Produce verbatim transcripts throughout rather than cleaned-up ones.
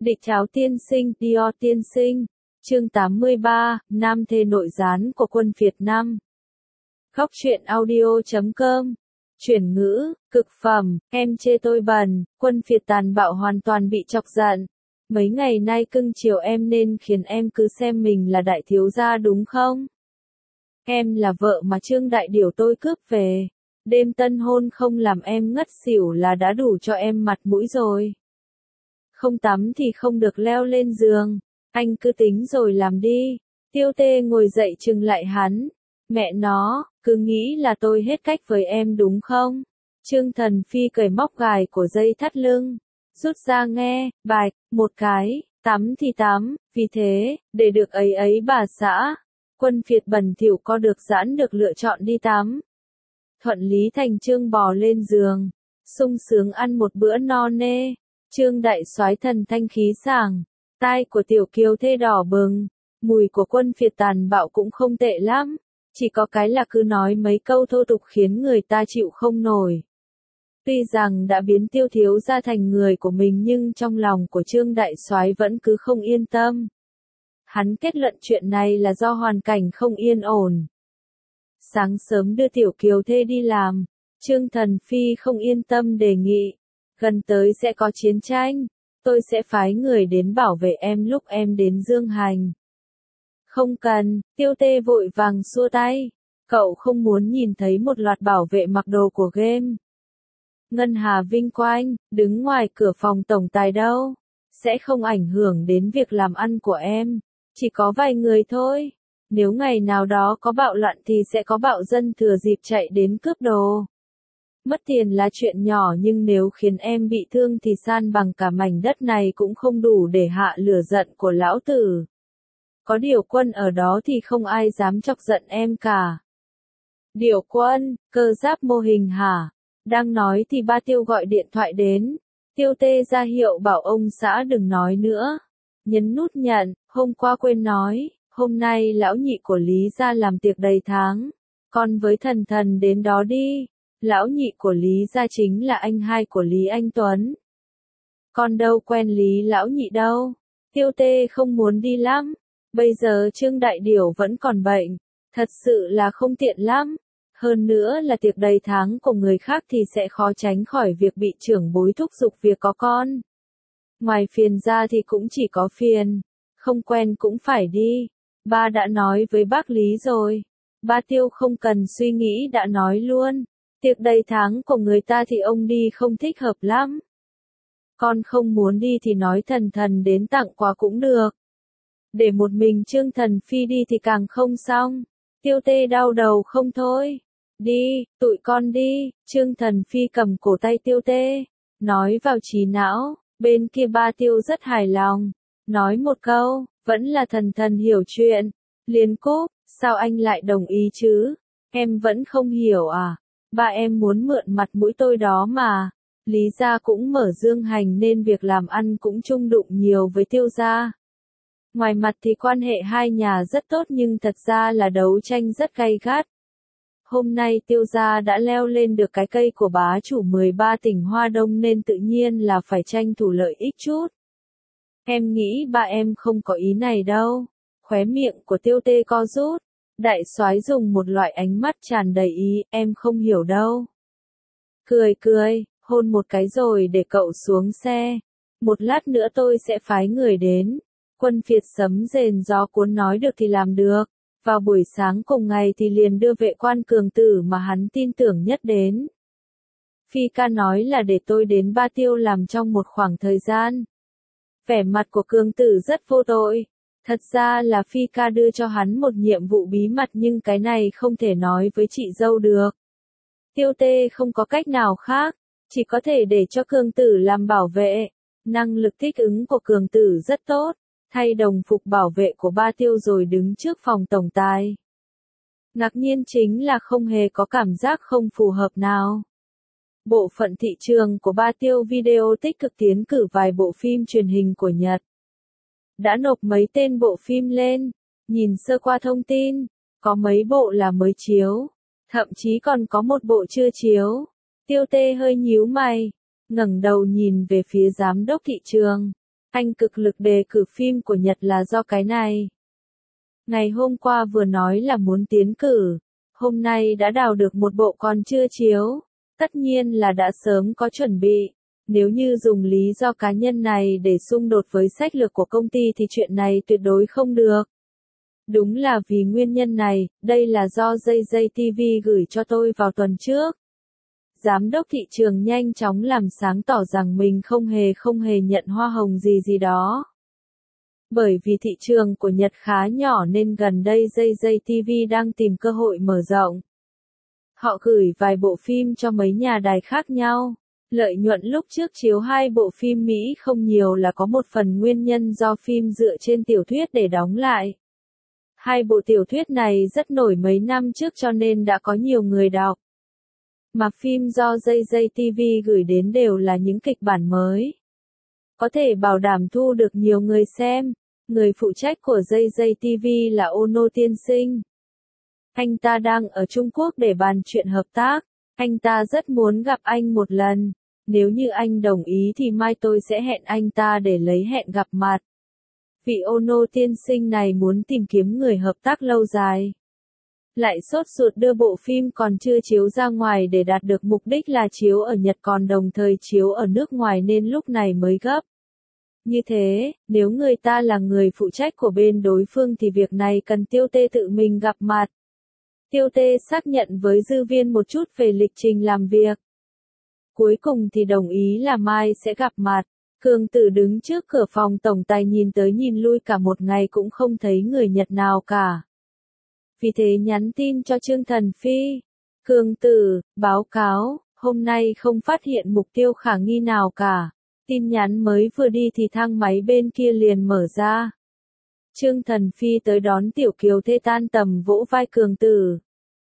Địch Cháo tiên sinh, Dior tiên sinh. Chương tám mươi ba, Nam thê nội gián của quân Việt Nam. Góc truyện audio chấm com. Chuyển ngữ, cực phẩm, em chê tôi bẩn, quân Việt tàn bạo hoàn toàn bị chọc giận. Mấy ngày nay cưng chiều em nên khiến em cứ xem mình là đại thiếu gia đúng không? Em là vợ mà Trương Đại Điểu tôi cướp về. Đêm tân hôn không làm em ngất xỉu là đã đủ cho em mặt mũi rồi. Không tắm thì không được leo lên giường. Anh cứ tính rồi làm đi. Tiêu Tê ngồi dậy trừng lại hắn. Mẹ nó, cứ nghĩ là tôi hết cách với em đúng không? Trương Thần Phi cởi móc gài của dây thắt lưng. Rút ra nghe, bạch, một cái, tắm thì tắm, vì thế, để được ấy ấy bà xã. Quân Việt bẩn thỉu co được giãn được lựa chọn đi tắm. Thuận lý thành Trương bò lên giường. Sung sướng ăn một bữa no nê. Trương đại soái thần thanh khí sảng. Tai của tiểu kiều thê đỏ bừng. Mùi của quân Việt tàn bạo cũng không tệ lắm. Chỉ có cái là cứ nói mấy câu thô tục khiến người ta chịu không nổi. Tuy rằng đã biến Tiêu thiếu gia thành người của mình nhưng trong lòng của Trương đại soái vẫn cứ không yên tâm. Hắn kết luận chuyện này là do hoàn cảnh không yên ổn. Sáng sớm đưa tiểu kiều thê đi làm, Trương Thần Phi không yên tâm đề nghị. Gần tới sẽ có chiến tranh, tôi sẽ phái người đến bảo vệ em lúc em đến Dương Hành. Không cần, Tiêu Tê vội vàng xua tay. Cậu không muốn nhìn thấy một loạt bảo vệ mặc đồ của game. Ngân Hà Vinh Quanh, đứng ngoài cửa phòng tổng tài đâu. Sẽ không ảnh hưởng đến việc làm ăn của em. Chỉ có vài người thôi. Nếu ngày nào đó có bạo loạn thì sẽ có bạo dân thừa dịp chạy đến cướp đồ. Mất tiền là chuyện nhỏ nhưng nếu khiến em bị thương thì san bằng cả mảnh đất này cũng không đủ để hạ lửa giận của lão tử. Có điều quân ở đó thì không ai dám chọc giận em cả. Điều quân, cơ giáp mô hình hả? Đang nói thì ba Tiêu gọi điện thoại đến. Tiêu Tê ra hiệu bảo ông xã đừng nói nữa. Nhấn nút nhận, hôm qua quên nói, hôm nay lão nhị của Lý gia làm tiệc đầy tháng. Con với Thần Thần đến đó đi. Lão nhị của Lý gia chính là anh hai của Lý Anh Tuấn. Con đâu quen Lý lão nhị đâu. Tiêu Tê không muốn đi lắm. Bây giờ Trương Đại Điểu vẫn còn bệnh. Thật sự là không tiện lắm. Hơn nữa là tiệc đầy tháng của người khác thì sẽ khó tránh khỏi việc bị trưởng bối thúc giục việc có con. Ngoài phiền ra thì cũng chỉ có phiền. Không quen cũng phải đi. Ba đã nói với bác Lý rồi. Ba Tiêu không cần suy nghĩ đã nói luôn. Tiệc đầy tháng của người ta thì ông đi không thích hợp lắm. Con không muốn đi thì nói Thần Thần đến tặng quà cũng được. Để một mình Trương Thần Phi đi thì càng không xong. Tiêu Tê đau đầu không thôi. Đi, tụi con đi. Trương Thần Phi cầm cổ tay Tiêu Tê. Nói vào trí não. Bên kia ba Tiêu rất hài lòng. Nói một câu, vẫn là Thần Thần hiểu chuyện. Liên Cúc, sao anh lại đồng ý chứ? Em vẫn không hiểu à? Ba em muốn mượn mặt mũi tôi đó mà. Lý gia cũng mở Dương Hành nên việc làm ăn cũng chung đụng nhiều với Tiêu gia. Ngoài mặt thì quan hệ hai nhà rất tốt nhưng thật ra là đấu tranh rất gay gắt. Hôm nay Tiêu gia đã leo lên được cái cây của bá chủ mười ba tỉnh Hoa Đông nên tự nhiên là phải tranh thủ lợi ích chút. Em nghĩ ba em không có ý này đâu. Khóe miệng của Tiêu Tê co rút. Đại soái dùng một loại ánh mắt tràn đầy ý, em không hiểu đâu. Cười cười, hôn một cái rồi để cậu xuống xe. Một lát nữa tôi sẽ phái người đến. Quân Việt sấm rền gió cuốn nói được thì làm được. Vào buổi sáng cùng ngày thì liền đưa vệ quan cường tử mà hắn tin tưởng nhất đến. Phi ca nói là để tôi đến Ba Tiêu làm trong một khoảng thời gian. Vẻ mặt của cường tử rất vô tội. Thật ra là Phi ca đưa cho hắn một nhiệm vụ bí mật nhưng cái này không thể nói với chị dâu được. Tiêu Tê không có cách nào khác, chỉ có thể để cho cường tử làm bảo vệ. Năng lực thích ứng của cường tử rất tốt, thay đồng phục bảo vệ của Ba Tiêu rồi đứng trước phòng tổng tài. Ngạc nhiên chính là không hề có cảm giác không phù hợp nào. Bộ phận thị trường của Ba Tiêu Video tích cực tiến cử vài bộ phim truyền hình của Nhật. Đã nộp mấy tên bộ phim lên, nhìn sơ qua thông tin, có mấy bộ là mới chiếu, thậm chí còn có một bộ chưa chiếu. Tiêu Tê hơi nhíu mày, ngẩng đầu nhìn về phía giám đốc thị trường. Anh cực lực đề cử phim của Nhật là do cái này. Ngày hôm qua vừa nói là muốn tiến cử, hôm nay đã đào được một bộ còn chưa chiếu, tất nhiên là đã sớm có chuẩn bị. Nếu như dùng lý do cá nhân này để xung đột với sách lược của công ty thì chuyện này tuyệt đối không được. Đúng là vì nguyên nhân này, đây là do J J ti vi gửi cho tôi vào tuần trước. Giám đốc thị trường nhanh chóng làm sáng tỏ rằng mình không hề không hề nhận hoa hồng gì gì đó. Bởi vì thị trường của Nhật khá nhỏ nên gần đây J J ti vi đang tìm cơ hội mở rộng. Họ gửi vài bộ phim cho mấy nhà đài khác nhau. Lợi nhuận lúc trước chiếu hai bộ phim Mỹ không nhiều là có một phần nguyên nhân do phim dựa trên tiểu thuyết để đóng lại. Hai bộ tiểu thuyết này rất nổi mấy năm trước cho nên đã có nhiều người đọc. Mà phim do J J ti vi gửi đến đều là những kịch bản mới. Có thể bảo đảm thu được nhiều người xem. Người phụ trách của J J ti vi là Ono tiên sinh. Anh ta đang ở Trung Quốc để bàn chuyện hợp tác. Anh ta rất muốn gặp anh một lần. Nếu như anh đồng ý thì mai tôi sẽ hẹn anh ta để lấy hẹn gặp mặt. Vị Ono tiên sinh này muốn tìm kiếm người hợp tác lâu dài. Lại sốt ruột đưa bộ phim còn chưa chiếu ra ngoài để đạt được mục đích là chiếu ở Nhật còn đồng thời chiếu ở nước ngoài nên lúc này mới gấp. Như thế, nếu người ta là người phụ trách của bên đối phương thì việc này cần Tiêu Tê tự mình gặp mặt. Tiêu Tê xác nhận với dư viên một chút về lịch trình làm việc. Cuối cùng thì đồng ý là mai sẽ gặp mặt. Cường Tử đứng trước cửa phòng tổng tài nhìn tới nhìn lui cả một ngày cũng không thấy người Nhật nào cả. Vì thế nhắn tin cho Trương Thần Phi. Cường Tử, báo cáo, hôm nay không phát hiện mục tiêu khả nghi nào cả. Tin nhắn mới vừa đi thì thang máy bên kia liền mở ra. Trương Thần Phi tới đón Tiểu Kiều Thê tan tầm vỗ vai Cường Tử.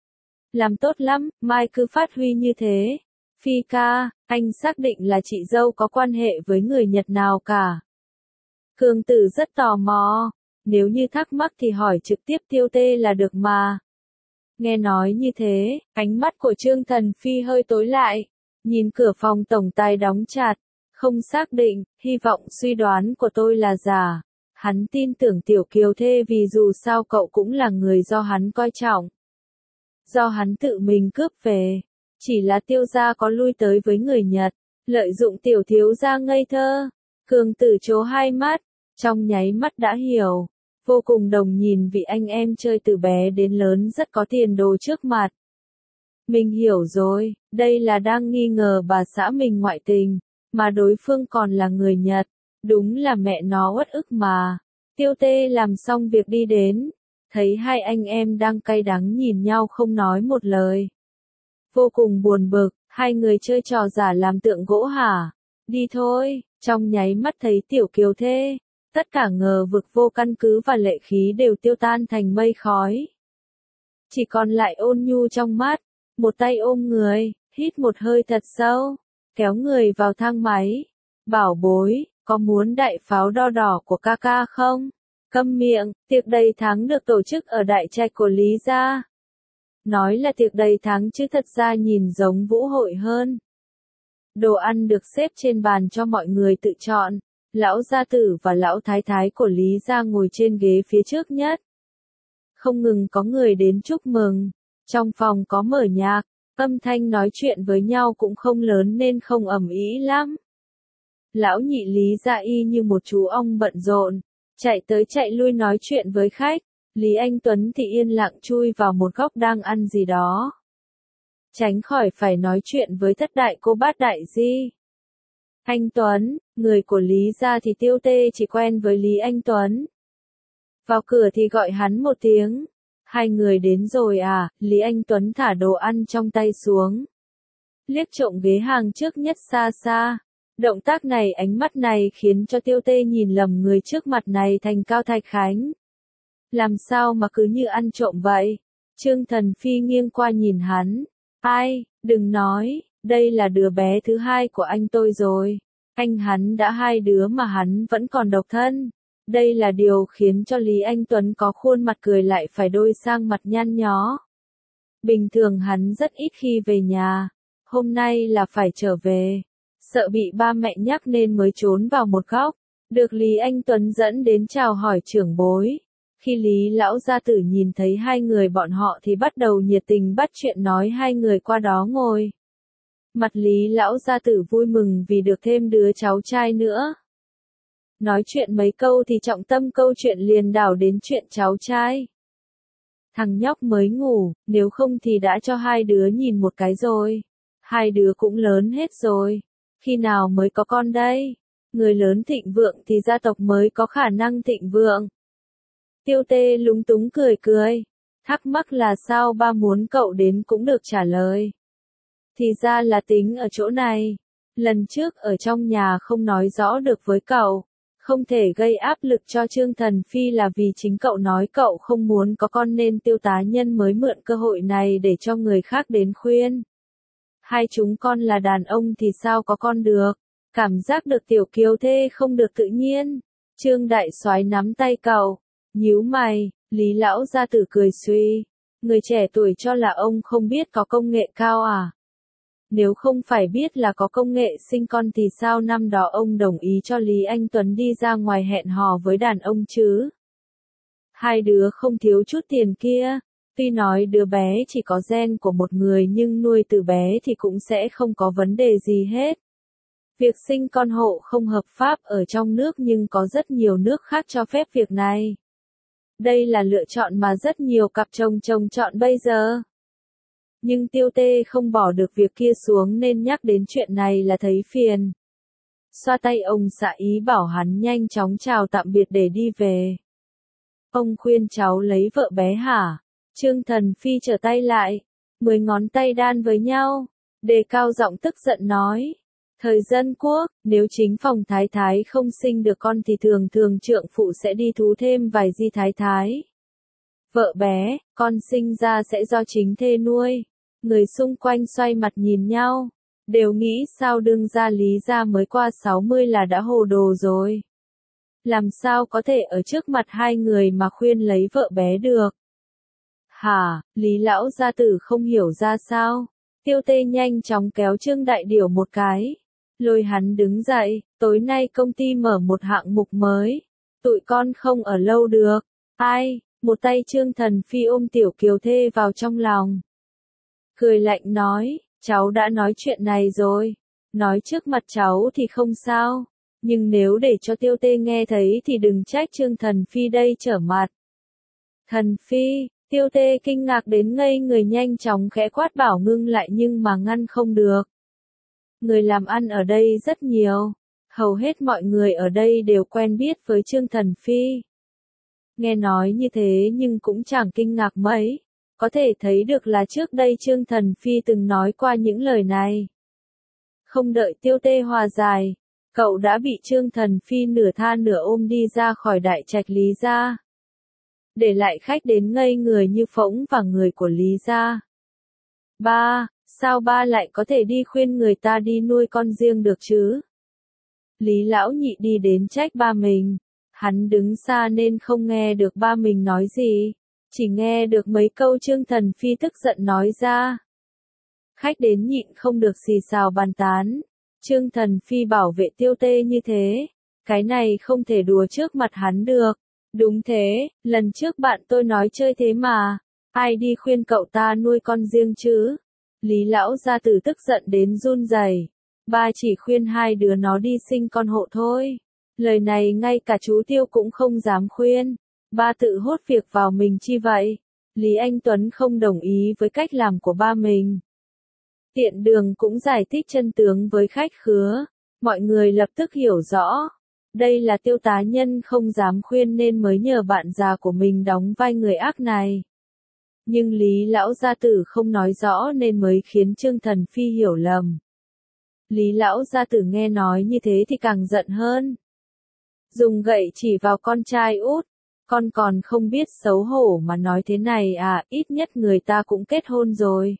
Làm tốt lắm, mai cứ phát huy như thế. Phi ca, anh xác định là chị dâu có quan hệ với người Nhật nào cả. Cường Tử rất tò mò. Nếu như thắc mắc thì hỏi trực tiếp Tiêu Tê là được mà. Nghe nói như thế, ánh mắt của Trương Thần Phi hơi tối lại. Nhìn cửa phòng tổng tài đóng chặt. Không xác định, hy vọng suy đoán của tôi là giả. Hắn tin tưởng Tiểu Kiều Thê vì dù sao cậu cũng là người do hắn coi trọng. Do hắn tự mình cướp về. Chỉ là Tiêu gia có lui tới với người Nhật. Lợi dụng Tiểu thiếu gia ngây thơ. Cường Tử trố hai mắt. Trong nháy mắt đã hiểu. Vô cùng đồng nhìn vì anh em chơi từ bé đến lớn rất có tiền đồ trước mặt. Mình hiểu rồi, đây là đang nghi ngờ bà xã mình ngoại tình. Mà đối phương còn là người Nhật. Đúng là mẹ nó uất ức mà. Tiêu Tê làm xong việc đi đến. Thấy hai anh em đang cay đắng nhìn nhau không nói một lời. Vô cùng buồn bực, hai người chơi trò giả làm tượng gỗ hả? Đi thôi, trong nháy mắt thấy Tiểu Kiều Thê. Tất cả ngờ vực vô căn cứ và lệ khí đều tiêu tan thành mây khói. Chỉ còn lại ôn nhu trong mắt. Một tay ôm người, hít một hơi thật sâu. Kéo người vào thang máy. Bảo bối, có muốn đại pháo đo đỏ của ca ca không? Câm miệng, tiệc đầy tháng được tổ chức ở đại trạch của Lý gia. Nói là tiệc đầy tháng chứ thật ra nhìn giống vũ hội hơn. Đồ ăn được xếp trên bàn cho mọi người tự chọn. Lão gia tử và lão thái thái của Lý gia ngồi trên ghế phía trước nhất. Không ngừng có người đến chúc mừng. Trong phòng có mở nhạc. Âm thanh nói chuyện với nhau cũng không lớn nên không ầm ĩ lắm. Lão nhị Lý gia y như một chú ong bận rộn, chạy tới chạy lui nói chuyện với khách. Lý Anh Tuấn thì yên lặng chui vào một góc đang ăn gì đó. Tránh khỏi phải nói chuyện với thất đại cô bát đại di. Anh Tuấn, người của Lý gia thì Tiêu Tê chỉ quen với Lý Anh Tuấn. Vào cửa thì gọi hắn một tiếng. Hai người đến rồi à, Lý Anh Tuấn thả đồ ăn trong tay xuống. Liếc trộm ghế hàng trước nhất xa xa. Động tác này ánh mắt này khiến cho Tiêu Tê nhìn lầm người trước mặt này thành Cao Thạch Khánh. Làm sao mà cứ như ăn trộm vậy? Trương Thần Phi nghiêng qua nhìn hắn. Ai, đừng nói, đây là đứa bé thứ hai của anh tôi rồi. Anh hắn đã hai đứa mà hắn vẫn còn độc thân. Đây là điều khiến cho Lý Anh Tuấn có khuôn mặt cười lại phải đôi sang mặt nhăn nhó. Bình thường hắn rất ít khi về nhà. Hôm nay là phải trở về. Sợ bị ba mẹ nhắc nên mới trốn vào một góc. được Lý Anh Tuấn dẫn đến chào hỏi trưởng bối. Khi Lý lão gia tử nhìn thấy hai người bọn họ thì bắt đầu nhiệt tình bắt chuyện nói hai người qua đó ngồi. Mặt Lý lão gia tử vui mừng vì được thêm đứa cháu trai nữa. Nói chuyện mấy câu thì trọng tâm câu chuyện liền đảo đến chuyện cháu trai. Thằng nhóc mới ngủ, nếu không thì đã cho hai đứa nhìn một cái rồi. Hai đứa cũng lớn hết rồi. Khi nào mới có con đây? Người lớn thịnh vượng thì gia tộc mới có khả năng thịnh vượng. Tiêu Tê lúng túng cười cười. Thắc mắc là sao ba muốn cậu đến cũng được trả lời. Thì ra là tính ở chỗ này. Lần trước ở trong nhà không nói rõ được với cậu. Không thể gây áp lực cho Trương Thần Phi là vì chính cậu nói cậu không muốn có con nên Tiêu tá nhân mới mượn cơ hội này để cho người khác đến khuyên. Hai chúng con là đàn ông thì sao có con được. Cảm giác được tiểu kiều thê không được tự nhiên. Trương Đại Soái nắm tay cậu. Nhíu mày, Lý lão gia tử cười suy. Người trẻ tuổi cho là ông không biết có công nghệ cao à? Nếu không phải biết là có công nghệ sinh con thì sao năm đó ông đồng ý cho Lý Anh Tuấn đi ra ngoài hẹn hò với đàn ông chứ? Hai đứa không thiếu chút tiền kia. Tuy nói đứa bé chỉ có gen của một người nhưng nuôi từ bé thì cũng sẽ không có vấn đề gì hết. Việc sinh con hộ không hợp pháp ở trong nước nhưng có rất nhiều nước khác cho phép việc này. Đây là lựa chọn mà rất nhiều cặp chồng chồng chọn bây giờ. Nhưng Tiêu Tê không bỏ được việc kia xuống nên nhắc đến chuyện này là thấy phiền. Xoa tay ông xã ý bảo hắn nhanh chóng chào tạm biệt để đi về. Ông khuyên cháu lấy vợ bé hả? Trương Thần Phi trở tay lại, mười ngón tay đan với nhau, đề cao giọng tức giận nói. Thời Dân Quốc, nếu chính phòng thái thái không sinh được con thì thường thường trượng phụ sẽ đi thú thêm vài di thái thái. Vợ bé, con sinh ra sẽ do chính thê nuôi. Người xung quanh xoay mặt nhìn nhau, đều nghĩ sao đương gia Lý gia mới qua sáu mươi là đã hồ đồ rồi. Làm sao có thể ở trước mặt hai người mà khuyên lấy vợ bé được. Hả, Lý lão gia tử không hiểu ra sao. Tiêu Tê nhanh chóng kéo Trương Đại Điểu một cái. Lôi hắn đứng dậy, tối nay công ty mở một hạng mục mới. Tụi con không ở lâu được. Ai, một tay Trương Thần Phi ôm tiểu kiều thê vào trong lòng. Cười lạnh nói, cháu đã nói chuyện này rồi. Nói trước mặt cháu thì không sao. Nhưng nếu để cho Tiêu Tê nghe thấy thì đừng trách Trương Thần Phi đây trở mặt. Thần Phi, Tiêu Tê kinh ngạc đến ngây người nhanh chóng khẽ quát bảo ngưng lại nhưng mà ngăn không được. Người làm ăn ở đây rất nhiều. Hầu hết mọi người ở đây đều quen biết với Trương Thần Phi. Nghe nói như thế nhưng cũng chẳng kinh ngạc mấy. Có thể thấy được là trước đây Trương Thần Phi từng nói qua những lời này. Không đợi Tiêu Tê hòa giải, cậu đã bị Trương Thần Phi nửa tha nửa ôm đi ra khỏi đại trạch Lý gia. Để lại khách đến ngây người như phỗng và người của Lý gia. Ba, sao ba lại có thể đi khuyên người ta đi nuôi con riêng được chứ? Lý lão nhị đi đến trách ba mình. Hắn đứng xa nên không nghe được ba mình nói gì. Chỉ nghe được mấy câu Trương Thần Phi tức giận nói ra. Khách đến nhịn không được xì xào bàn tán. Trương Thần Phi bảo vệ Tiêu Tê như thế. Cái này không thể đùa trước mặt hắn được. Đúng thế, lần trước bạn tôi nói chơi thế mà. Ai đi khuyên cậu ta nuôi con riêng chứ? Lý lão gia tử tức giận đến run rẩy. Ba chỉ khuyên hai đứa nó đi sinh con hộ thôi. Lời này ngay cả chú Tiêu cũng không dám khuyên. Ba tự hốt việc vào mình chi vậy? Lý Anh Tuấn không đồng ý với cách làm của ba mình. Tiện đường cũng giải thích chân tướng với khách khứa. Mọi người lập tức hiểu rõ. Đây là Tiêu tá nhân không dám khuyên nên mới nhờ bạn già của mình đóng vai người ác này. Nhưng Lý lão gia tử không nói rõ nên mới khiến Trương Thần Phi hiểu lầm. Lý lão gia tử nghe nói như thế thì càng giận hơn. Dùng gậy chỉ vào con trai út. Con còn không biết xấu hổ mà nói thế này à, ít nhất người ta cũng kết hôn rồi.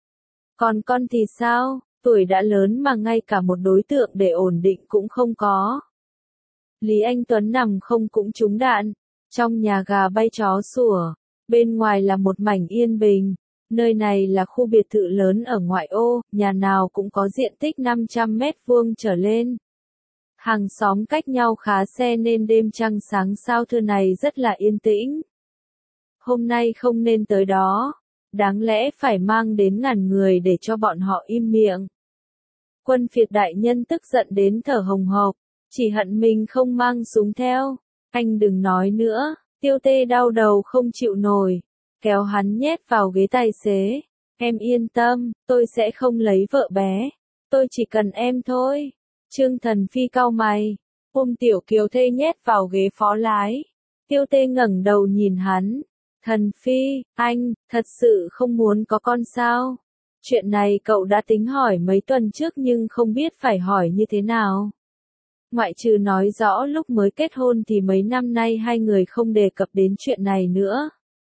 Còn con thì sao, tuổi đã lớn mà ngay cả một đối tượng để ổn định cũng không có. Lý Anh Tuấn nằm không cũng trúng đạn. Trong nhà gà bay chó sủa. Bên ngoài là một mảnh yên bình. Nơi này là khu biệt thự lớn ở ngoại ô, nhà nào cũng có diện tích năm trăm mét vuông trở lên. Hàng xóm cách nhau khá xe nên đêm trăng sáng sao thưa này rất là yên tĩnh. Hôm nay không nên tới đó, đáng lẽ phải mang đến ngàn người để cho bọn họ im miệng. Quân phiệt đại nhân tức giận đến thở hồng hộc, chỉ hận mình không mang súng theo. Anh đừng nói nữa, Tiêu Tê đau đầu không chịu nổi, kéo hắn nhét vào ghế tài xế. Em yên tâm, tôi sẽ không lấy vợ bé, tôi chỉ cần em thôi. Trương Thần Phi cau mày, ôm Tiểu Kiều Thê nhét vào ghế phó lái. Tiêu Tê ngẩng đầu nhìn hắn. Thần Phi, anh, thật sự không muốn có con sao? Chuyện này cậu đã tính hỏi mấy tuần trước nhưng không biết phải hỏi như thế nào. Ngoại trừ nói rõ lúc mới kết hôn thì mấy năm nay hai người không đề cập đến chuyện này nữa.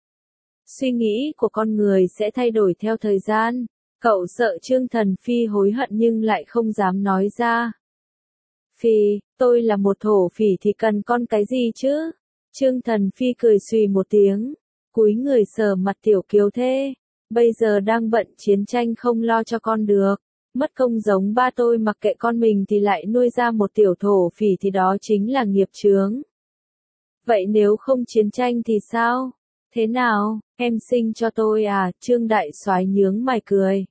Suy nghĩ của con người sẽ thay đổi theo thời gian. Cậu sợ Trương Thần Phi hối hận nhưng lại không dám nói ra. Phi, tôi là một thổ phỉ thì cần con cái gì chứ? Trương Thần Phi cười xùy một tiếng, cúi người sờ mặt Tiểu Kiều Thê. Bây giờ đang bận chiến tranh không lo cho con được. Mất công giống ba tôi mặc kệ con mình thì lại nuôi ra một tiểu thổ phỉ thì đó chính là nghiệp chướng. Vậy nếu không chiến tranh thì sao? Thế nào, em sinh cho tôi à? Trương Đại Soái nhướng mày cười.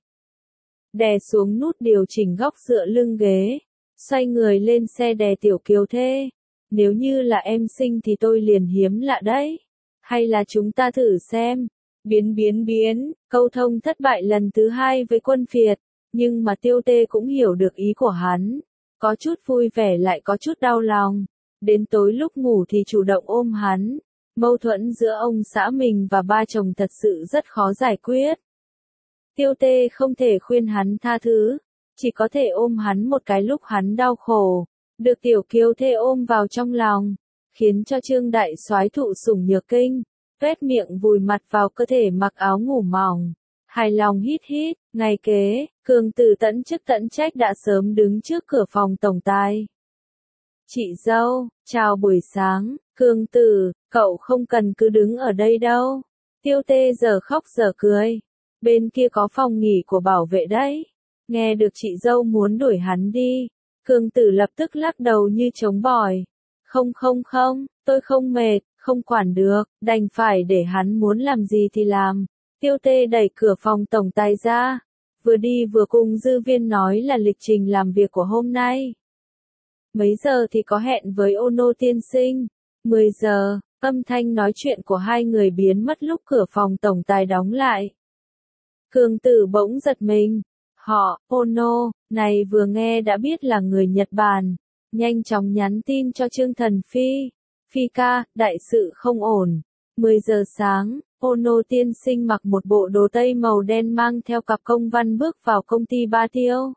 Đè xuống nút điều chỉnh góc dựa lưng ghế, xoay người lên xe đè Tiểu Kiều Thê. Nếu như là em sinh thì tôi liền hiếm lạ đấy. Hay là chúng ta thử xem. Biến biến biến, câu thông thất bại lần thứ hai với quân phiệt. Nhưng mà Tiêu Tê cũng hiểu được ý của hắn. Có chút vui vẻ lại có chút đau lòng. Đến tối lúc ngủ thì chủ động ôm hắn. Mâu thuẫn giữa ông xã mình và ba chồng thật sự rất khó giải quyết. Tiêu Tê không thể khuyên hắn tha thứ. Chỉ có thể ôm hắn một cái lúc hắn đau khổ. Được Tiểu Kiều Thê ôm vào trong lòng. Khiến cho Trương Đại Soái thụ sủng nhược kinh. Tuét miệng vùi mặt vào cơ thể mặc áo ngủ mỏng. Hài lòng hít hít, ngày kế, Cường Tử tẫn chức tẫn trách đã sớm đứng trước cửa phòng tổng tài. Chị dâu, chào buổi sáng, Cường Tử, cậu không cần cứ đứng ở đây đâu. Tiêu Tê giờ khóc giờ cười. Bên kia có phòng nghỉ của bảo vệ đấy. Nghe được chị dâu muốn đuổi hắn đi. Cường Tử lập tức lắc đầu như trống bỏi. Không không không, tôi không mệt, không quản được, đành phải để hắn muốn làm gì thì làm. Tiêu Tê đẩy cửa phòng tổng tài ra, vừa đi vừa cùng dư viên nói là lịch trình làm việc của hôm nay. Mấy giờ thì có hẹn với Ono tiên sinh? mười giờ, âm thanh nói chuyện của hai người biến mất lúc cửa phòng tổng tài đóng lại. Cường Tử bỗng giật mình. Họ, Ono, này vừa nghe đã biết là người Nhật Bản. Nhanh chóng nhắn tin cho Trương Thần Phi. Phi ca, đại sự không ổn. mười giờ sáng, Ono tiên sinh mặc một bộ đồ tây màu đen mang theo cặp công văn bước vào công ty Ba Tiêu.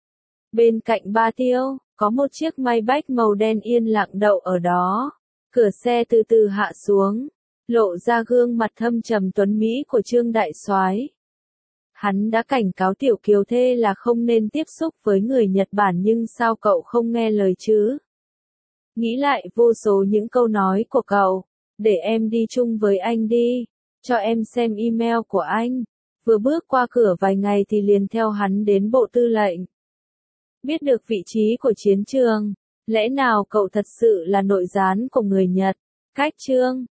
Bên cạnh Ba Tiêu, có một chiếc Maybach màu đen yên lặng đậu ở đó. Cửa xe từ từ hạ xuống, lộ ra gương mặt thâm trầm tuấn mỹ của Trương Đại Soái. Hắn đã cảnh cáo Tiểu Kiều Thê là không nên tiếp xúc với người Nhật Bản nhưng sao cậu không nghe lời chứ? Nghĩ lại vô số những câu nói của cậu. Để em đi chung với anh đi. Cho em xem email của anh. Vừa bước qua cửa vài ngày thì liền theo hắn đến bộ tư lệnh. Biết được vị trí của chiến trường. Lẽ nào cậu thật sự là nội gián của người Nhật? Cách Trương